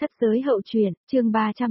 Thất giới hậu truyện, chương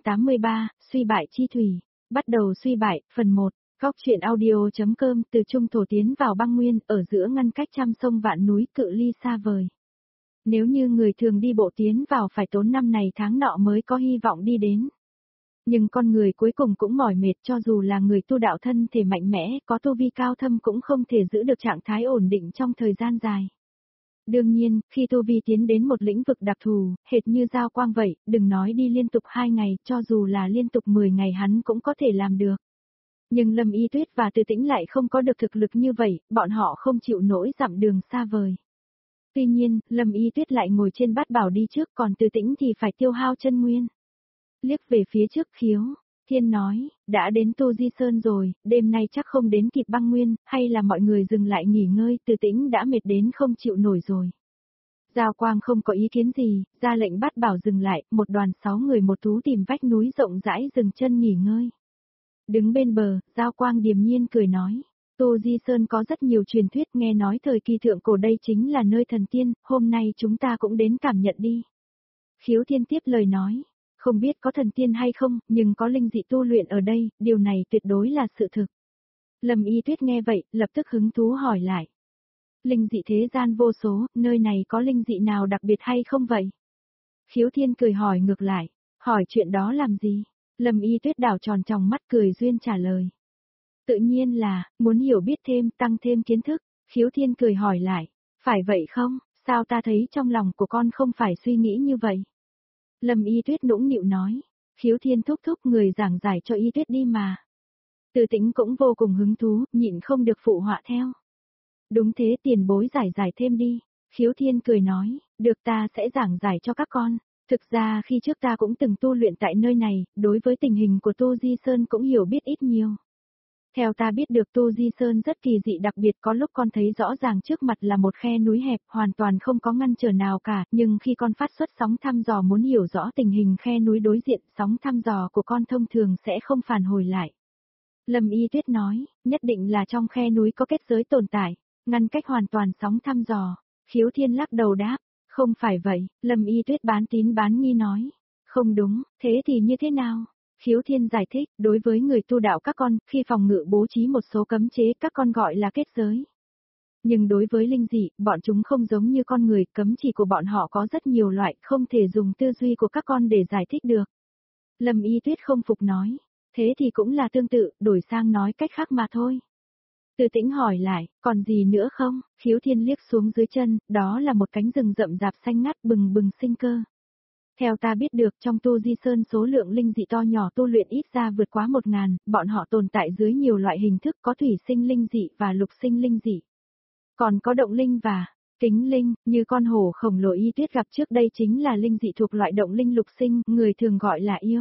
383, suy bại chi thủy. Bắt đầu suy bại, phần 1. Góc truyện audio.com từ trung thổ tiến vào băng nguyên, ở giữa ngăn cách trăm sông vạn núi, cự ly xa vời. Nếu như người thường đi bộ tiến vào phải tốn năm này tháng nọ mới có hy vọng đi đến. Nhưng con người cuối cùng cũng mỏi mệt, cho dù là người tu đạo thân thể mạnh mẽ, có tu vi cao thâm cũng không thể giữ được trạng thái ổn định trong thời gian dài. Đương nhiên, khi tu vi tiến đến một lĩnh vực đặc thù, hệt như giao quang vậy, đừng nói đi liên tục 2 ngày, cho dù là liên tục 10 ngày hắn cũng có thể làm được. Nhưng Lâm Y Tuyết và Từ Tĩnh lại không có được thực lực như vậy, bọn họ không chịu nổi dặm đường xa vời. Tuy nhiên, Lâm Y Tuyết lại ngồi trên bát bảo đi trước, còn Từ Tĩnh thì phải tiêu hao chân nguyên. Liếc về phía trước Khiếu Thiên nói, đã đến Tu Di Sơn rồi, đêm nay chắc không đến kịp băng nguyên, hay là mọi người dừng lại nghỉ ngơi, Từ Tĩnh đã mệt đến không chịu nổi rồi. Giao Quang không có ý kiến gì, ra lệnh bắt bảo dừng lại, một đoàn 6 người một thú tìm vách núi rộng rãi dừng chân nghỉ ngơi. Đứng bên bờ, Giao Quang điềm nhiên cười nói, Tu Di Sơn có rất nhiều truyền thuyết, nghe nói thời kỳ thượng cổ đây chính là nơi thần tiên, hôm nay chúng ta cũng đến cảm nhận đi. Khiếu Thiên tiếp lời nói. Không biết có thần tiên hay không, nhưng có linh dị tu luyện ở đây, điều này tuyệt đối là sự thực. Lâm Y Tuyết nghe vậy, lập tức hứng thú hỏi lại. Linh dị thế gian vô số, nơi này có linh dị nào đặc biệt hay không vậy? Khiếu Thiên cười hỏi ngược lại, hỏi chuyện đó làm gì? Lâm Y Tuyết đảo tròn tròng mắt cười duyên trả lời. Tự nhiên là, muốn hiểu biết thêm, tăng thêm kiến thức. Khiếu Thiên cười hỏi lại, phải vậy không, sao ta thấy trong lòng của con không phải suy nghĩ như vậy? Lâm Y Tuyết nũng nịu nói, Khiếu Thiên thúc thúc người giảng giải cho Y Tuyết đi mà. Từ Tĩnh cũng vô cùng hứng thú, nhịn không được phụ họa theo. Đúng thế, tiền bối giải thêm đi. Khiếu Thiên cười nói, được, ta sẽ giảng giải cho các con. Thực ra khi trước ta cũng từng tu luyện tại nơi này, đối với tình hình của Tu Di Sơn cũng hiểu biết ít nhiều. Theo ta biết được Tu Di Sơn rất kỳ dị, đặc biệt có lúc con thấy rõ ràng trước mặt là một khe núi hẹp, hoàn toàn không có ngăn trở nào cả, nhưng khi con phát xuất sóng thăm dò muốn hiểu rõ tình hình khe núi đối diện, sóng thăm dò của con thông thường sẽ không phản hồi lại. Lâm Y Tuyết nói, nhất định là trong khe núi có kết giới tồn tại, ngăn cách hoàn toàn sóng thăm dò. Khiếu Thiên lắc đầu đáp, không phải vậy. Lâm Y Tuyết bán tín bán nghi nói, không đúng, thế thì như thế nào? Khiếu Thiên giải thích, đối với người tu đạo các con, khi phòng ngự bố trí một số cấm chế các con gọi là kết giới. Nhưng đối với linh dị, bọn chúng không giống như con người, cấm chỉ của bọn họ có rất nhiều loại, không thể dùng tư duy của các con để giải thích được. Lâm Y Tuyết không phục nói, thế thì cũng là tương tự, đổi sang nói cách khác mà thôi. Từ Tĩnh hỏi lại, còn gì nữa không? Khiếu Thiên liếc xuống dưới chân, đó là một cánh rừng rậm rạp xanh ngắt bừng bừng sinh cơ. Theo ta biết được, trong Tu Di Sơn số lượng linh dị to nhỏ tu luyện ít ra vượt quá 1000, bọn họ tồn tại dưới nhiều loại hình thức, có thủy sinh linh dị và lục sinh linh dị. Còn có động linh và kính linh, như con hổ khổng lồ Y Tuyết gặp trước đây chính là linh dị thuộc loại động linh lục sinh, người thường gọi là yêu.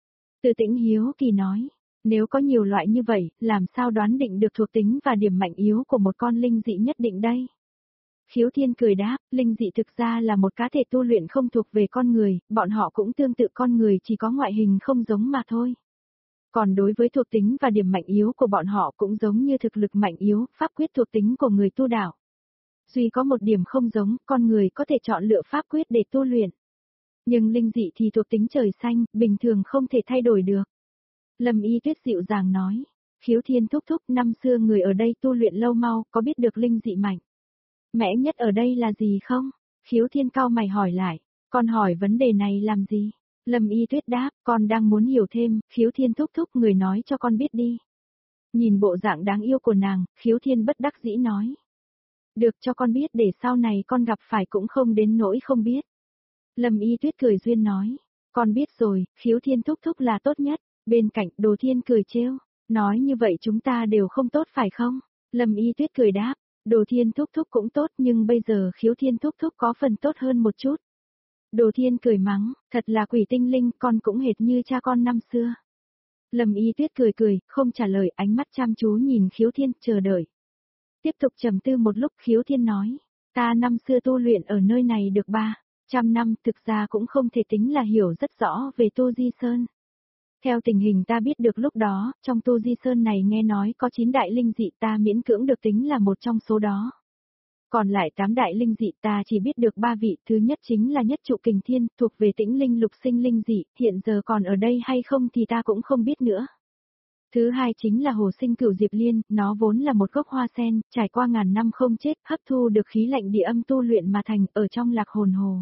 Từ Tĩnh hiếu kỳ nói, nếu có nhiều loại như vậy, làm sao đoán định được thuộc tính và điểm mạnh yếu của một con linh dị nhất định đây? Khiếu Thiên cười đáp, linh dị thực ra là một cá thể tu luyện không thuộc về con người, bọn họ cũng tương tự con người, chỉ có ngoại hình không giống mà thôi. Còn đối với thuộc tính và điểm mạnh yếu của bọn họ cũng giống như thực lực mạnh yếu, pháp quyết thuộc tính của người tu đạo. Duy có một điểm không giống, con người có thể chọn lựa pháp quyết để tu luyện. Nhưng linh dị thì thuộc tính trời xanh, bình thường không thể thay đổi được. Lâm Y Tuyết dịu dàng nói, Khiếu Thiên thúc thúc, năm xưa người ở đây tu luyện lâu mau, có biết được linh dị mạnh mẽ nhất ở đây là gì không? Khiếu Thiên cau mày hỏi lại, con hỏi vấn đề này làm gì? Lâm Y Tuyết đáp, con đang muốn hiểu thêm. Khiếu Thiên thúc thúc, người nói cho con biết đi. Nhìn bộ dạng đáng yêu của nàng, Khiếu Thiên bất đắc dĩ nói. Được, cho con biết để sau này con gặp phải cũng không đến nỗi không biết. Lâm Y Tuyết cười duyên nói, con biết rồi, Khiếu Thiên thúc thúc là tốt nhất. Bên cạnh, Đồ Thiên cười trêu, nói như vậy chúng ta đều không tốt phải không? Lâm Y Tuyết cười đáp, Đồ Thiên thúc thúc cũng tốt, nhưng bây giờ Khiếu Thiên thúc thúc có phần tốt hơn một chút. Đồ Thiên cười mắng, thật là quỷ tinh linh, con cũng hệt như cha con năm xưa. Lâm Y Tuyết cười, không trả lời, ánh mắt chăm chú nhìn Khiếu Thiên, chờ đợi. Tiếp tục trầm tư một lúc, Khiếu Thiên nói, ta năm xưa tu luyện ở nơi này được 300 năm, thực ra cũng không thể tính là hiểu rất rõ về Tu Di Sơn. Theo tình hình ta biết được lúc đó, trong Tu Di Sơn này nghe nói có 9 đại linh dị, ta miễn cưỡng được tính là một trong số đó. Còn lại 8 đại linh dị ta chỉ biết được 3 vị, thứ nhất chính là Nhất Trụ Kình Thiên, thuộc về Tĩnh Linh Lục Sinh linh dị, hiện giờ còn ở đây hay không thì ta cũng không biết nữa. Thứ hai chính là Hồ Sinh Cửu Diệp Liên, nó vốn là một gốc hoa sen, trải qua ngàn năm không chết, hấp thu được khí lạnh địa âm tu luyện mà thành, ở trong Lạc Hồn Hồ.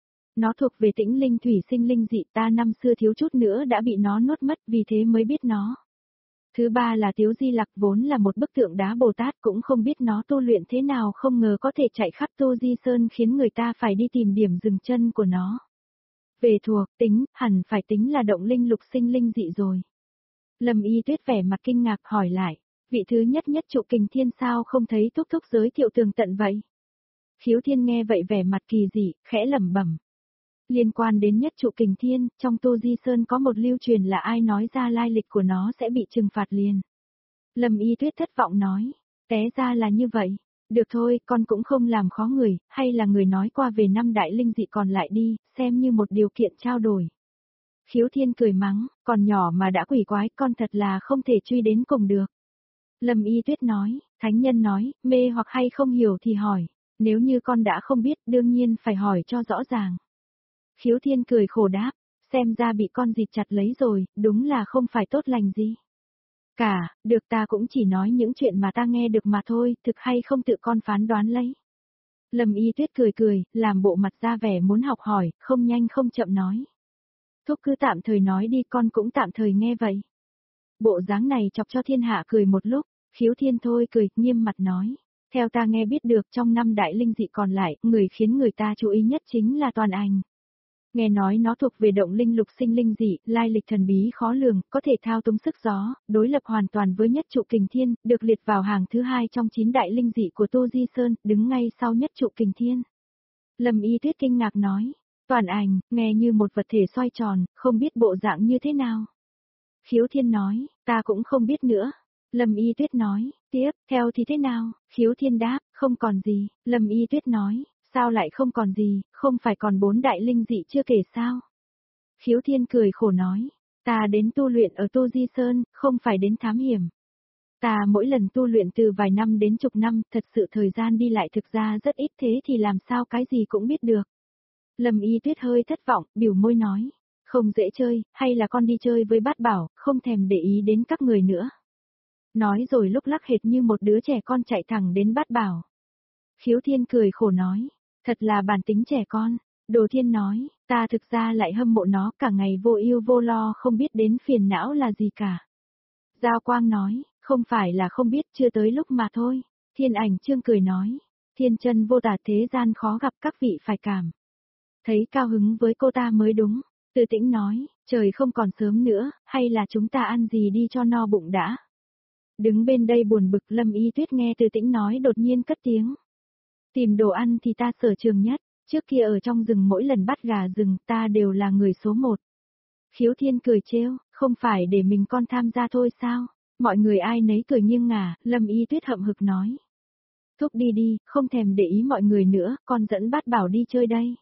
Nó thuộc về Tĩnh Linh Thủy Sinh linh dị, ta năm xưa thiếu chút nữa đã bị nó nuốt mất, vì thế mới biết nó. Thứ ba là Tiếu Di Lặc, vốn là một bức tượng đá Bồ Tát, cũng không biết nó tu luyện thế nào, không ngờ có thể chạy khắp Tu Di Sơn khiến người ta phải đi tìm điểm dừng chân của nó. Về thuộc tính, hẳn phải tính là Động Linh Lục Sinh linh dị rồi. Lâm Y Tuyết vẻ mặt kinh ngạc hỏi lại, vị thứ nhất Nhất Trụ Kình Thiên sao không thấy thúc thúc giới thiệu tường tận vậy? Khiếu Thiên nghe vậy vẻ mặt kỳ dị, khẽ lẩm bẩm. Liên quan đến Nhất Trụ Kình Thiên, trong Tu Di Sơn có một lưu truyền là ai nói ra lai lịch của nó sẽ bị trừng phạt liền. Lâm Y Tuyết thất vọng nói, té ra là như vậy. Được thôi, con cũng không làm khó người, hay là người nói qua về 5 đại linh dị còn lại đi, xem như một điều kiện trao đổi. Khiếu Thiên cười mắng, còn nhỏ mà đã quỷ quái, con thật là không thể truy đến cùng được. Lâm Y Tuyết nói, thánh nhân nói, mê hoặc hay không hiểu thì hỏi, nếu như con đã không biết đương nhiên phải hỏi cho rõ ràng. Khiếu Thiên cười khổ đáp, xem ra bị con dịt chặt lấy rồi, đúng là không phải tốt lành gì. Cả, được ta cũng chỉ nói những chuyện mà ta nghe được mà thôi, thực hay không tự con phán đoán lấy. Lâm Y Tuyết cười cười, làm bộ mặt ra vẻ muốn học hỏi, không nhanh không chậm nói. Thúc cứ tạm thời nói đi, con cũng tạm thời nghe vậy. Bộ dáng này chọc cho thiên hạ cười một lúc, Khiếu Thiên thôi cười, nghiêm mặt nói. Theo ta nghe biết được trong 5 đại linh dị còn lại, người khiến người ta chú ý nhất chính là Toàn Ảnh. Nghe nói nó thuộc về Động Linh Lục Sinh linh dị, lai lịch thần bí khó lường, có thể thao túng sức gió, đối lập hoàn toàn với Nhất Trụ Kình Thiên, được liệt vào hàng thứ 2 trong 9 đại linh dị của Tu Di Sơn, đứng ngay sau Nhất Trụ Kình Thiên. Lâm Y Tuyết kinh ngạc nói, Toàn Ảnh, nghe như một vật thể xoay tròn, không biết bộ dạng như thế nào. Khiếu Thiên nói, ta cũng không biết nữa. Lâm Y Tuyết nói, tiếp, theo thì thế nào? Khiếu Thiên đáp, không còn gì. Lâm Y Tuyết nói, sao lại không còn gì, không phải còn 4 đại linh dị chưa kể sao? Khiếu Thiên cười khổ nói, ta đến tu luyện ở Tô Di Sơn, không phải đến thám hiểm. Ta mỗi lần tu luyện từ vài năm đến chục năm, thật sự thời gian đi lại thực ra rất ít, thế thì làm sao cái gì cũng biết được. Lâm Y Tuyết hơi thất vọng, biểu môi nói, không dễ chơi, hay là con đi chơi với Bát Bảo, không thèm để ý đến các người nữa. Nói rồi lúc lắc hệt như một đứa trẻ con chạy thẳng đến Bát Bảo. Khiếu Thiên cười khổ nói, thật là bản tính trẻ con. Đồ Thiên nói, ta thực ra lại hâm mộ nó, cả ngày vô ưu vô lo, không biết đến phiền não là gì cả. Giao Quang nói, không phải là không biết, chưa tới lúc mà thôi. Thiên Ảnh Trương cười nói, thiên chân vô tả, thế gian khó gặp, các vị phải cảm thấy cao hứng với cô ta mới đúng. Từ Tĩnh nói, trời không còn sớm nữa, hay là chúng ta ăn gì đi cho no bụng đã. Đứng bên đây buồn bực, Lâm Y Tuyết nghe Từ Tĩnh nói đột nhiên cất tiếng. Tìm đồ ăn thì ta sở trường nhất, trước kia ở trong rừng mỗi lần bắt gà rừng ta đều là người số 1. Khiếu Thiên cười trêu, không phải để mình con tham gia thôi sao? Mọi người ai nấy cười nghiêng ngả, Lâm Y Tuyết hậm hực nói. Thúc đi đi, không thèm để ý mọi người nữa, con dẫn Bát Bảo đi chơi đây.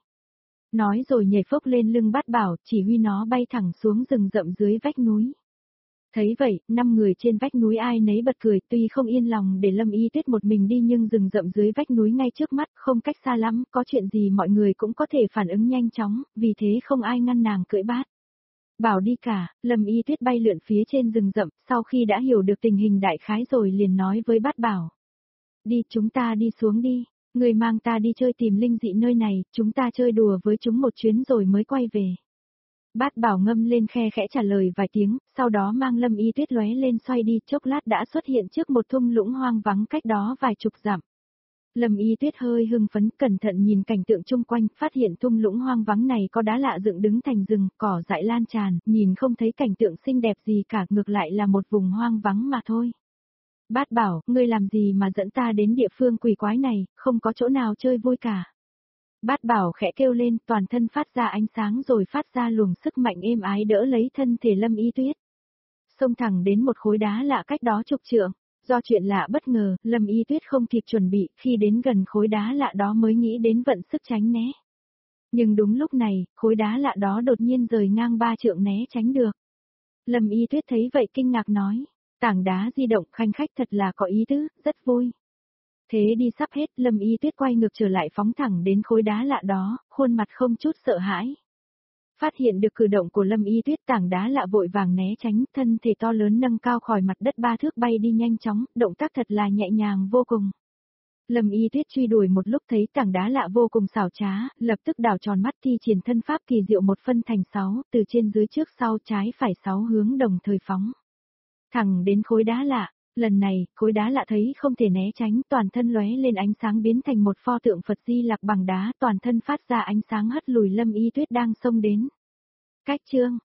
Nói rồi nhảy phốc lên lưng Bát Bảo, chỉ huy nó bay thẳng xuống rừng rậm dưới vách núi. Thấy vậy, 5 người trên vách núi ai nấy bật cười, tuy không yên lòng để Lâm Y Tuyết một mình đi nhưng rừng rậm dưới vách núi ngay trước mắt, không cách xa lắm, có chuyện gì mọi người cũng có thể phản ứng nhanh chóng, vì thế không ai ngăn nàng cưỡi Bát Bảo đi cả. Lâm Y Tuyết bay lượn phía trên rừng rậm, sau khi đã hiểu được tình hình đại khái rồi liền nói với Bát Bảo. Đi, chúng ta đi xuống đi, người mang ta đi chơi tìm linh dị nơi này, chúng ta chơi đùa với chúng một chuyến rồi mới quay về. Bát Bảo ngâm lên khe khẽ trả lời vài tiếng, sau đó mang Lâm Y Tuyết lóe lên xoay đi, chốc lát đã xuất hiện trước một thung lũng hoang vắng cách đó vài chục dặm. Lâm Y Tuyết hơi hưng phấn, cẩn thận nhìn cảnh tượng chung quanh, phát hiện thung lũng hoang vắng này có đá lạ dựng đứng thành rừng, cỏ dại lan tràn, nhìn không thấy cảnh tượng xinh đẹp gì cả, ngược lại là một vùng hoang vắng mà thôi. Bát Bảo, ngươi làm gì mà dẫn ta đến địa phương quỷ quái này, không có chỗ nào chơi vui cả. Bát Bảo khẽ kêu lên, toàn thân phát ra ánh sáng rồi phát ra luồng sức mạnh êm ái đỡ lấy thân thể Lâm Y Tuyết. Xông thẳng đến một khối đá lạ cách đó chục trượng. Do chuyện lạ bất ngờ, Lâm Y Tuyết không kịp chuẩn bị, khi đến gần khối đá lạ đó mới nghĩ đến vận sức tránh né. Nhưng đúng lúc này, khối đá lạ đó đột nhiên rời ngang 3 trượng né tránh được. Lâm Y Tuyết thấy vậy kinh ngạc nói, tảng đá di động khanh khách thật là có ý tứ, rất vui. Thế đi sắp hết, Lâm Y Tuyết quay ngược trở lại phóng thẳng đến khối đá lạ đó, khuôn mặt không chút sợ hãi. Phát hiện được cử động của Lâm Y Tuyết, tảng đá lạ vội vàng né tránh, thân thể to lớn nâng cao khỏi mặt đất 3 thước bay đi nhanh chóng, động tác thật là nhẹ nhàng vô cùng. Lâm Y Tuyết truy đuổi một lúc thấy tảng đá lạ vô cùng xảo trá, lập tức đảo tròn mắt thi triển thân pháp kỳ diệu một phân thành 6, từ trên dưới trước sau trái phải 6 hướng đồng thời phóng. Thẳng đến khối đá lạ, lần này, khối đá lạ thấy không thể né tránh, toàn thân lóe lên ánh sáng biến thành một pho tượng Phật Di Lặc bằng đá, toàn thân phát ra ánh sáng hất lùi Lâm Y Tuyết đang xông đến. Cách chương